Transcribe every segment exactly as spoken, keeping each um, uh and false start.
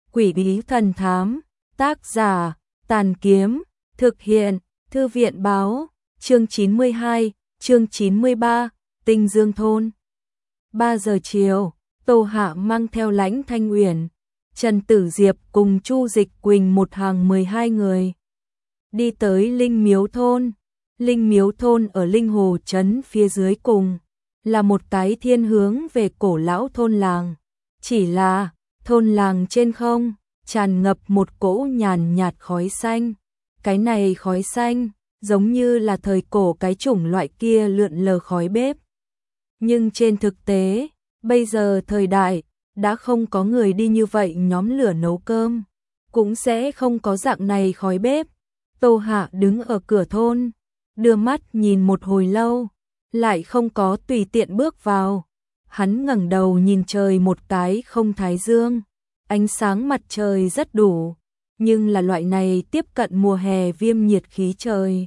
Quỷ bí thần thám, tác giả, Tàn Kiếm, thực hiện, Thư viện báo, chương chín mươi hai, chương chín mươi ba, Tinh Dương Thôn. ba giờ chiều, Tô Hạ mang theo Lãnh Thanh Uyển, Trần Tử Diệp cùng Chu Dịch Quỳnh một hàng mười hai người. Đi tới Linh Miếu Thôn. Linh Miếu Thôn ở Linh Hồ Trấn phía dưới cùng, là một cái thiên hướng về cổ lão thôn làng. Chỉ là, thôn làng trên không, tràn ngập một cỗ nhàn nhạt khói xanh. Cái này khói xanh, giống như là thời cổ cái chủng loại kia lượn lờ khói bếp. Nhưng trên thực tế, bây giờ thời đại, đã không có người đi như vậy nhóm lửa nấu cơm, cũng sẽ không có dạng này khói bếp. Tô Hạ đứng ở cửa thôn, đưa mắt nhìn một hồi lâu, lại không có tùy tiện bước vào. Hắn ngẩng đầu nhìn trời một cái không thái dương, ánh sáng mặt trời rất đủ, nhưng là loại này tiếp cận mùa hè viêm nhiệt khí trời.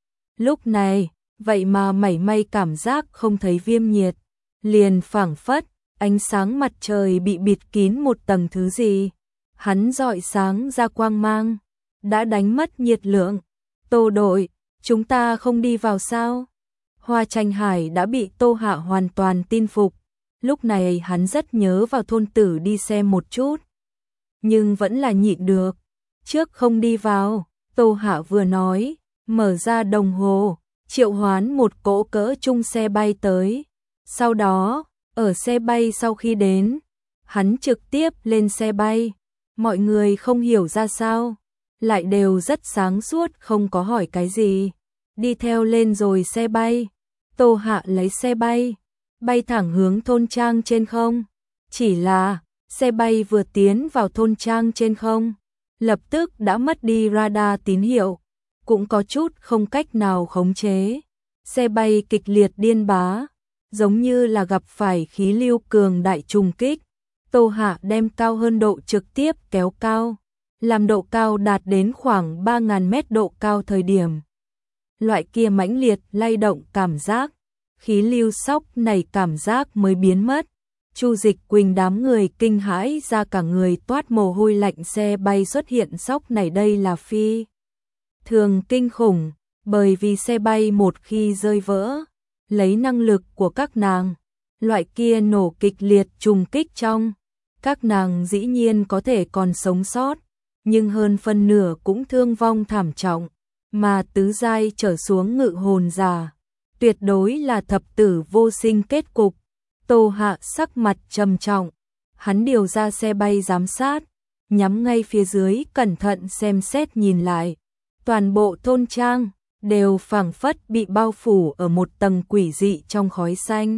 Lúc này, vậy mà mảy may cảm giác không thấy viêm nhiệt, liền phảng phất, ánh sáng mặt trời bị bịt kín một tầng thứ gì. Hắn rọi sáng ra quang mang, đã đánh mất nhiệt lượng. Tô đội, chúng ta không đi vào sao? Hoa Tranh Hải đã bị Tô Hạ hoàn toàn tin phục. Lúc này hắn rất nhớ vào thôn tử đi xem một chút, nhưng vẫn là nhịn được. Trước không đi vào, Tô Hạ vừa nói, mở ra đồng hồ, triệu hoán một cỗ cỡ chung xe bay tới. Sau đó, ở xe bay sau khi đến, hắn trực tiếp lên xe bay. Mọi người không hiểu ra sao, lại đều rất sáng suốt không có hỏi cái gì. Đi theo lên rồi xe bay. Tô Hạ lấy xe bay, bay thẳng hướng thôn trang trên không. Chỉ là, xe bay vừa tiến vào thôn trang trên không, lập tức đã mất đi radar tín hiệu, cũng có chút không cách nào khống chế. Xe bay kịch liệt điên bá, giống như là gặp phải khí lưu cường đại trùng kích. Tô Hạ đem cao hơn độ trực tiếp kéo cao, làm độ cao đạt đến khoảng ba nghìn mét độ cao thời điểm. Loại kia mãnh liệt lay động cảm giác, khí lưu sóc này cảm giác mới biến mất. Chu Dịch Quỳnh đám người kinh hãi ra cả người toát mồ hôi lạnh. Xe bay xuất hiện sóc này đây là phi thường kinh khủng, bởi vì xe bay một khi rơi vỡ, lấy năng lực của các nàng, loại kia nổ kịch liệt trùng kích trong, các nàng dĩ nhiên có thể còn sống sót, nhưng hơn phân nửa cũng thương vong thảm trọng, mà tứ giai trở xuống ngự hồn giả, tuyệt đối là thập tử vô sinh kết cục. Tô Hạ sắc mặt trầm trọng, hắn điều ra xe bay giám sát, nhắm ngay phía dưới cẩn thận xem xét nhìn lại. Toàn bộ thôn trang đều phảng phất bị bao phủ ở một tầng quỷ dị trong khói xanh.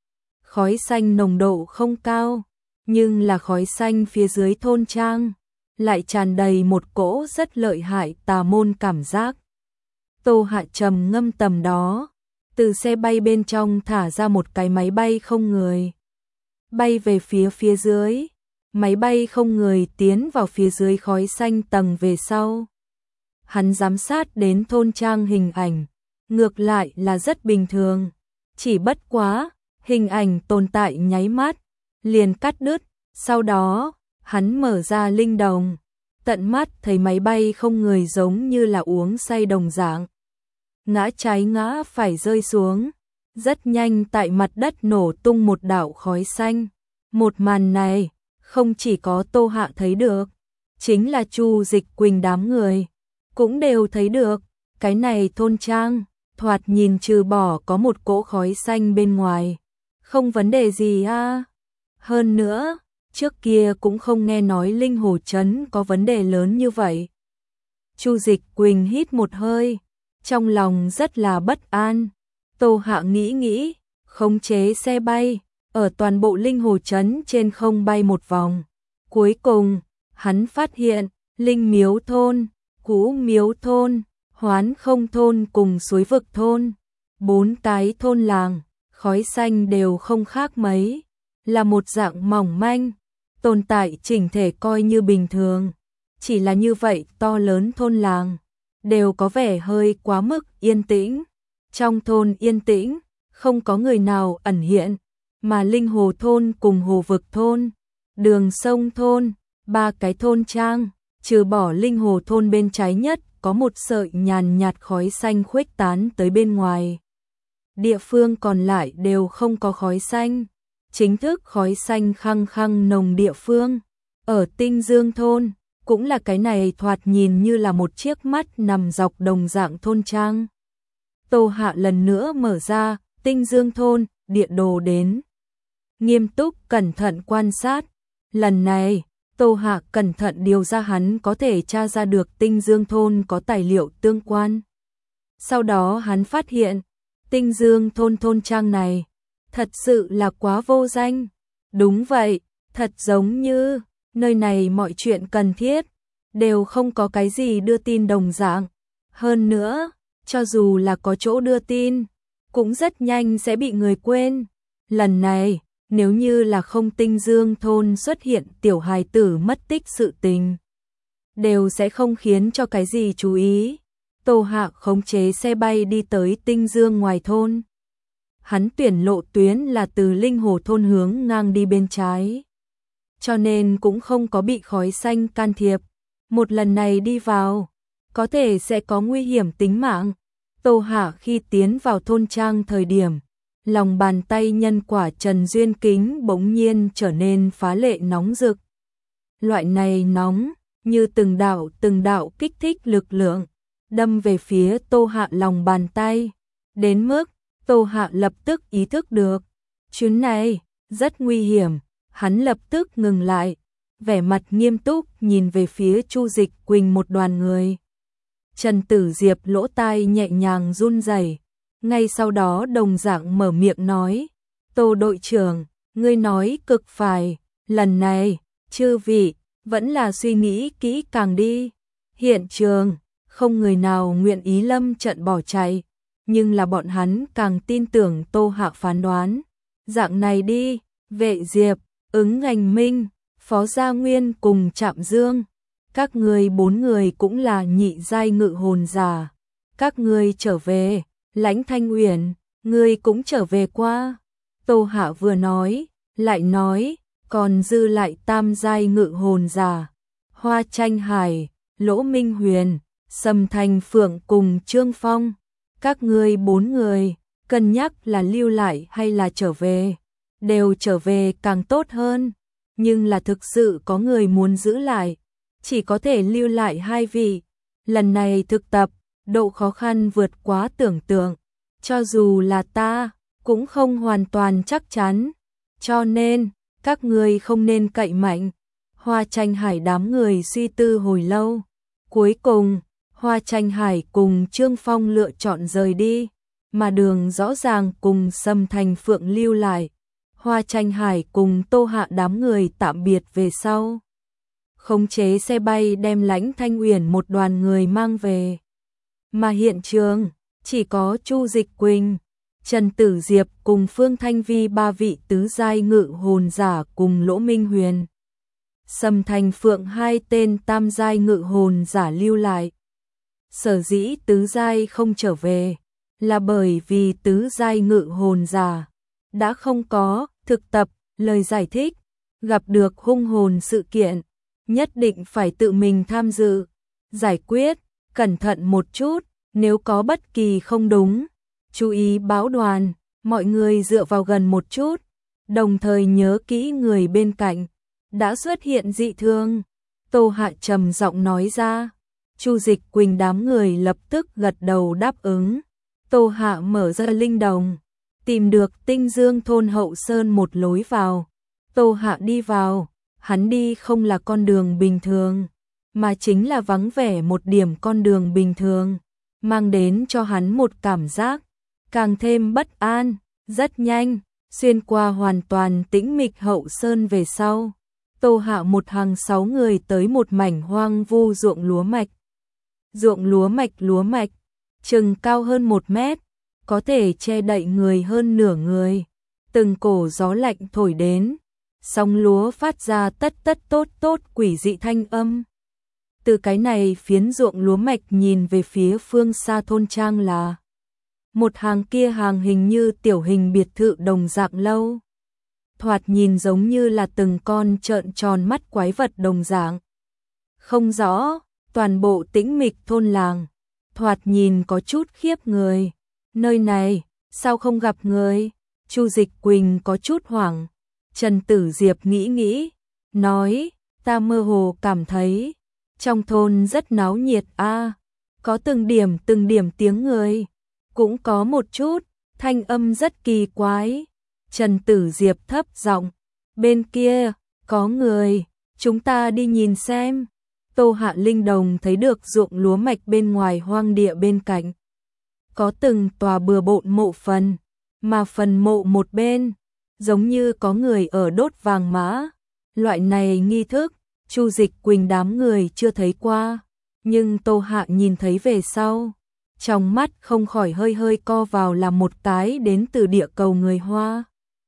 Khói xanh nồng độ không cao, nhưng là khói xanh phía dưới thôn trang lại tràn đầy một cỗ rất lợi hại tà môn cảm giác. Tô Hạ trầm ngâm tầm đó, từ xe bay bên trong thả ra một cái máy bay không người, bay về phía phía dưới. Máy bay không người tiến vào phía dưới khói xanh tầng về sau. Hắn giám sát đến thôn trang hình ảnh, ngược lại là rất bình thường, chỉ bất quá, hình ảnh tồn tại nháy mắt, liền cắt đứt. Sau đó, hắn mở ra linh đồng, tận mắt thấy máy bay không người giống như là uống say đồng dạng, ngã trái ngã phải rơi xuống, rất nhanh tại mặt đất nổ tung một đạo khói xanh. Một màn này, không chỉ có Tô Hạ thấy được, chính là Chu Dịch Quỳnh đám người cũng đều thấy được. Cái này thôn trang, thoạt nhìn trừ bỏ có một cỗ khói xanh bên ngoài, không vấn đề gì a. À. Hơn nữa, trước kia cũng không nghe nói Linh Hồ Trấn có vấn đề lớn như vậy. Chu Dịch Quỳnh hít một hơi, trong lòng rất là bất an. Tô Hạ nghĩ nghĩ, khống chế xe bay, ở toàn bộ Linh Hồ Trấn trên không bay một vòng. Cuối cùng, hắn phát hiện, Linh Miếu Thôn, Cũ Miếu Thôn, Hoán Không Thôn cùng Suối Vực Thôn, bốn cái thôn làng, khói xanh đều không khác mấy, là một dạng mỏng manh, tồn tại chỉnh thể coi như bình thường. Chỉ là như vậy to lớn thôn làng, đều có vẻ hơi quá mức yên tĩnh. Trong thôn yên tĩnh, không có người nào ẩn hiện, mà Linh Hồ Thôn cùng Hồ Vực Thôn, Đường Sông Thôn, ba cái thôn trang, trừ bỏ linh hồ thôn bên trái nhất, có một sợi nhàn nhạt khói xanh khuếch tán tới bên ngoài. Địa phương còn lại đều không có khói xanh, chính thức khói xanh khăng khăng nồng địa phương. Ở Tinh Dương thôn, cũng là cái này thoạt nhìn như là một chiếc mắt nằm dọc đồng dạng thôn trang. Tô Hạ lần nữa mở ra Tinh Dương thôn, địa đồ đến. Nghiêm túc cẩn thận quan sát. Lần này, Tô Hạ cẩn thận điều ra hắn có thể tra ra được Tinh Dương thôn có tài liệu tương quan. Sau đó hắn phát hiện, Tinh Dương thôn thôn trang này, thật sự là quá vô danh. Đúng vậy, thật giống như, nơi này mọi chuyện cần thiết, đều không có cái gì đưa tin đồng dạng. Hơn nữa, cho dù là có chỗ đưa tin, cũng rất nhanh sẽ bị người quên. Lần này, nếu như là không Tinh Dương thôn xuất hiện tiểu hài tử mất tích sự tình, đều sẽ không khiến cho cái gì chú ý. Tô Hạ khống chế xe bay đi tới Tinh Dương ngoài thôn. Hắn tuyển lộ tuyến là từ Linh Hồ thôn hướng ngang đi bên trái, cho nên cũng không có bị khói xanh can thiệp. Một lần này đi vào, có thể sẽ có nguy hiểm tính mạng. Tô Hạ khi tiến vào thôn trang thời điểm, lòng bàn tay nhân quả Trần Duyên Kính bỗng nhiên trở nên phá lệ nóng rực. Loại này nóng, như từng đạo từng đạo kích thích lực lượng, đâm về phía Tô Hạ lòng bàn tay. Đến mức, Tô Hạ lập tức ý thức được, chuyến này, rất nguy hiểm. Hắn lập tức ngừng lại, vẻ mặt nghiêm túc nhìn về phía Chu Dịch Quỳnh một đoàn người. Trần Tử Diệp lỗ tai nhẹ nhàng run rẩy, ngay sau đó đồng dạng mở miệng nói, Tô đội trưởng, ngươi nói cực phải, lần này, chư vị, vẫn là suy nghĩ kỹ càng đi. Hiện trường, không người nào nguyện ý lâm trận bỏ chạy, nhưng là bọn hắn càng tin tưởng Tô Hạ phán đoán. Dạng này đi, Vệ Diệp, Ứng Ngành Minh, Phó Gia Nguyên cùng Trạm Dương, các ngươi bốn người cũng là nhị giai ngự hồn giả, các ngươi trở về. Lãnh Thanh Uyển, ngươi cũng trở về qua. Tô Hạ vừa nói, lại nói, còn dư lại tam giai ngự hồn giả, Hoa Tranh Hải, Lỗ Minh Huyền, Sầm Thành Phượng cùng Trương Phong, các ngươi bốn người, cân nhắc là lưu lại hay là trở về, đều trở về càng tốt hơn, nhưng là thực sự có người muốn giữ lại, chỉ có thể lưu lại hai vị. Lần này thực tập, độ khó khăn vượt quá tưởng tượng, cho dù là ta, cũng không hoàn toàn chắc chắn, cho nên, các ngươi không nên cậy mạnh. Hoa Tranh Hải đám người suy tư hồi lâu, cuối cùng, Hoa Tranh Hải cùng Trương Phong lựa chọn rời đi, mà Đường rõ ràng cùng Sầm Thành Phượng lưu lại. Hoa Tranh Hải cùng Tô Hạ đám người tạm biệt về sau, khống chế xe bay đem Lãnh Thanh Uyển một đoàn người mang về. Mà hiện trường, chỉ có Chu Dịch Quỳnh, Trần Tử Diệp cùng Phương Thanh Vi ba vị tứ giai ngự hồn giả cùng Lỗ Minh Huyền. Sầm Thành Phượng hai tên tam giai ngự hồn giả lưu lại. Sở dĩ tứ giai không trở về, là bởi vì tứ giai ngự hồn giả đã không có thực tập, lời giải thích, gặp được hung hồn sự kiện, nhất định phải tự mình tham dự, giải quyết, cẩn thận một chút, nếu có bất kỳ không đúng, chú ý báo đoàn, mọi người dựa vào gần một chút, đồng thời nhớ kỹ người bên cạnh đã xuất hiện dị thường. Tô Hạ trầm giọng nói ra. Chu Dịch Quỳnh đám người lập tức gật đầu đáp ứng. Tô Hạ mở ra linh đồng, tìm được Tinh Dương thôn hậu sơn một lối vào. Tô Hạ đi vào, hắn đi không là con đường bình thường, mà chính là vắng vẻ một điểm con đường bình thường, mang đến cho hắn một cảm giác càng thêm bất an. Rất nhanh, xuyên qua hoàn toàn tĩnh mịch hậu sơn về sau, Tô Hạ một hàng sáu người tới một mảnh hoang vu ruộng lúa mạch. Ruộng lúa mạch lúa mạch, chừng cao hơn một mét, có thể che đậy người hơn nửa người. Từng cổ gió lạnh thổi đến, sóng lúa phát ra tất tất tốt tốt quỷ dị thanh âm. Từ cái này phiến ruộng lúa mạch nhìn về phía phương xa thôn trang là một hàng kia hàng hình như tiểu hình biệt thự đồng dạng lâu. thoạt nhìn giống như là từng con trợn tròn mắt quái vật đồng dạng. Không rõ, toàn bộ tĩnh mịch thôn làng, thoạt nhìn có chút khiếp người. Nơi này, sao không gặp người? Chu Dịch Quỳnh có chút hoảng. Trần Tử Diệp nghĩ nghĩ, nói, ta mơ hồ cảm thấy, trong thôn rất náo nhiệt a, có từng điểm từng điểm tiếng người, cũng có một chút, thanh âm rất kỳ quái. Trần Tử Diệp thấp giọng, bên kia, có người, chúng ta đi nhìn xem. Tô Hạ Linh Đồng thấy được ruộng lúa mạch bên ngoài hoang địa bên cạnh. Có từng tòa bừa bộn mộ phần, mà phần mộ một bên, giống như có người ở đốt vàng mã. Loại này nghi thức, Chu Dịch Quỳnh đám người chưa thấy qua, nhưng Tô Hạ nhìn thấy về sau. Trong mắt không khỏi hơi hơi co vào là một cái đến từ địa cầu người Hoa.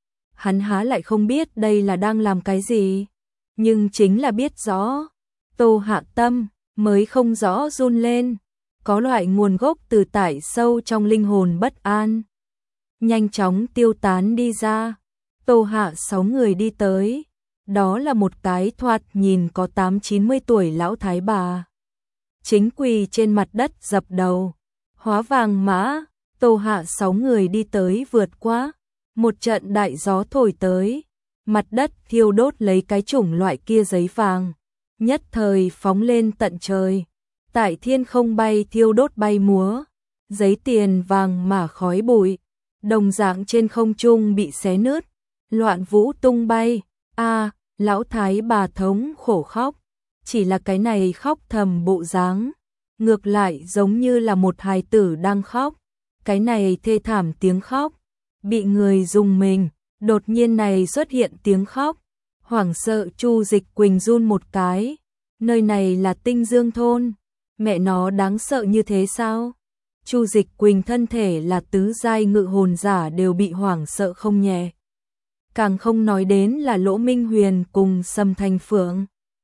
Hắn há lại không biết đây là đang làm cái gì, nhưng chính là biết rõ. Tô Hạ tâm mới không rõ run lên, có loại nguồn gốc từ tải sâu trong linh hồn bất an. Nhanh chóng tiêu tán đi ra. Tô Hạ sáu người đi tới, đó là một cái thoạt nhìn có tám chín mươi tuổi lão thái bà. Chính quỳ trên mặt đất dập đầu, hóa vàng mã. Tô Hạ sáu người đi tới vượt qua, một trận đại gió thổi tới, mặt đất thiêu đốt lấy cái chủng loại kia giấy vàng, nhất thời phóng lên tận trời, tại thiên không bay thiêu đốt bay múa, giấy tiền vàng mà khói bụi, đồng dạng trên không trung bị xé nứt, loạn vũ tung bay. A, lão thái bà thống khổ khóc, chỉ là cái này khóc thầm bộ dáng, ngược lại giống như là một hài tử đang khóc. Cái này thê thảm tiếng khóc, bị người dùng mình, đột nhiên này xuất hiện tiếng khóc, hoảng sợ Chu Dịch Quỳnh run một cái. Nơi này là Tinh Dương thôn, mẹ nó đáng sợ như thế sao? Chu Dịch Quỳnh thân thể là tứ giai ngự hồn giả đều bị hoảng sợ không nhẹ. Càng không nói đến là Lỗ Minh Huyền cùng Sâm Thanh Phượng.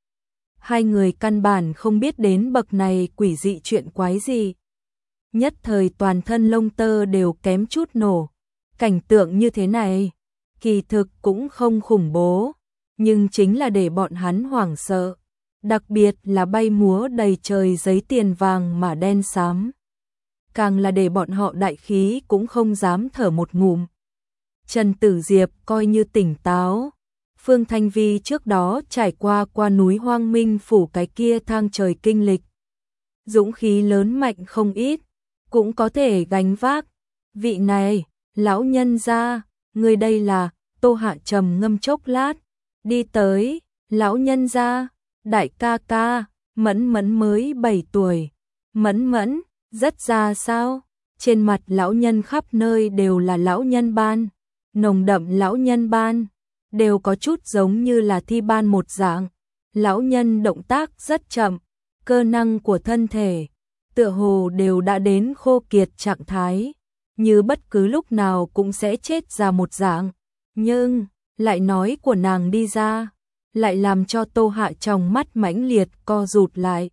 Hai người căn bản không biết đến bậc này quỷ dị chuyện quái gì. Nhất thời toàn thân lông tơ đều kém chút nổ. Cảnh tượng như thế này, kỳ thực cũng không khủng bố, nhưng chính là để bọn hắn hoảng sợ. Đặc biệt là bay múa đầy trời giấy tiền vàng mà đen xám. Càng là để bọn họ đại khí cũng không dám thở một ngụm. Trần Tử Diệp coi như tỉnh táo. Phương Thanh Vi trước đó trải qua qua núi Hoang Minh phủ cái kia thang trời kinh lịch. Dũng khí lớn mạnh không ít, cũng có thể gánh vác. Vị này, lão nhân gia, người đây là, Tô Hạ trầm ngâm chốc lát, đi tới, lão nhân gia, đại ca ca, Mẫn Mẫn mới bảy tuổi. Mẫn Mẫn, rất già sao? Trên mặt lão nhân khắp nơi đều là lão nhân ban, nồng đậm lão nhân ban, đều có chút giống như là thi ban một dạng. Lão nhân động tác rất chậm, cơ năng của thân thể, tựa hồ đều đã đến khô kiệt trạng thái, như bất cứ lúc nào cũng sẽ chết ra một dạng. Nhưng, lại nói của nàng đi ra, lại làm cho Tô Hạ trong mắt mãnh liệt co rụt lại.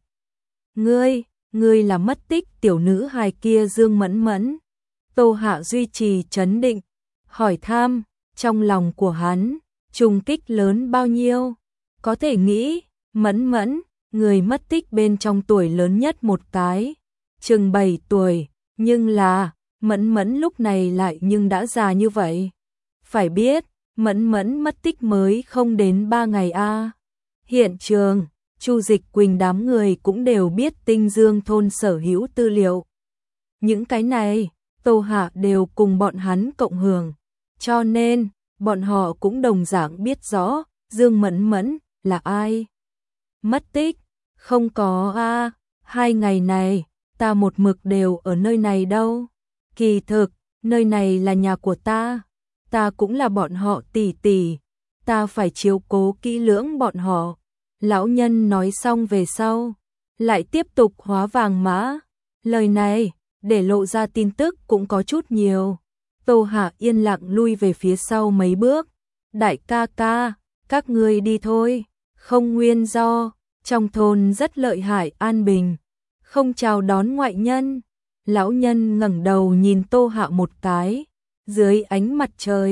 Ngươi, ngươi là mất tích tiểu nữ hài kia Dương Mẫn Mẫn. Tô Hạ duy trì trấn định, hỏi thăm, trong lòng của hắn, trùng kích lớn bao nhiêu? Có thể nghĩ, Mẫn Mẫn, người mất tích bên trong tuổi lớn nhất một cái, chừng bảy tuổi, nhưng là, Mẫn Mẫn lúc này lại nhưng đã già như vậy. Phải biết, Mẫn Mẫn mất tích mới không đến ba ngày a. Hiện trường, Chu Dịch Quỳnh đám người cũng đều biết Tinh Dương thôn sở hữu tư liệu. Những cái này, Tô Hạ đều cùng bọn hắn cộng hưởng, cho nên, bọn họ cũng đồng dạng biết rõ, Dương Mẫn Mẫn là ai. Mất tích, không có a, hai ngày này, ta một mực đều ở nơi này đâu. Kỳ thực, nơi này là nhà của ta, ta cũng là bọn họ tỷ tỷ, ta phải chiếu cố kỹ lưỡng bọn họ. Lão nhân nói xong về sau, lại tiếp tục hóa vàng mã. Lời này, để lộ ra tin tức cũng có chút nhiều. Tô Hạ yên lặng lui về phía sau mấy bước. Đại ca ca, các ngươi đi thôi. Không nguyên do, trong thôn rất lợi hại an bình, không chào đón ngoại nhân. Lão nhân ngẩng đầu nhìn Tô Hạ một cái, dưới ánh mặt trời,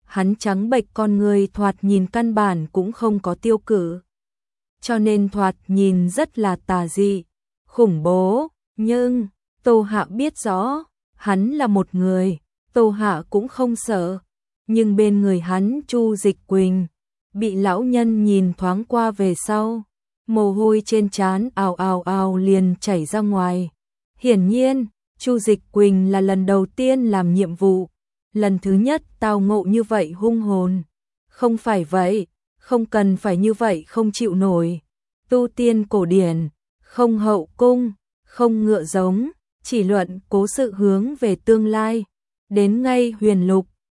hắn trắng bệch con người thoạt nhìn căn bản cũng không có tiêu cử. Cho nên thoạt nhìn rất là tà dị, khủng bố, nhưng Tô Hạ biết rõ, hắn là một người, Tô Hạ cũng không sợ, nhưng bên người hắn Chu Dịch Quỳnh, bị lão nhân nhìn thoáng qua về sau, mồ hôi trên trán ào ào ào liền chảy ra ngoài. Hiển nhiên, Chu Dịch Quỳnh là lần đầu tiên làm nhiệm vụ, lần thứ nhất tao ngộ như vậy hung hồn. Không phải vậy, không cần phải như vậy không chịu nổi. Tu tiên cổ điển, không hậu cung, không ngựa giống, chỉ luận cố sự hướng về tương lai. Đến ngay huyền lục,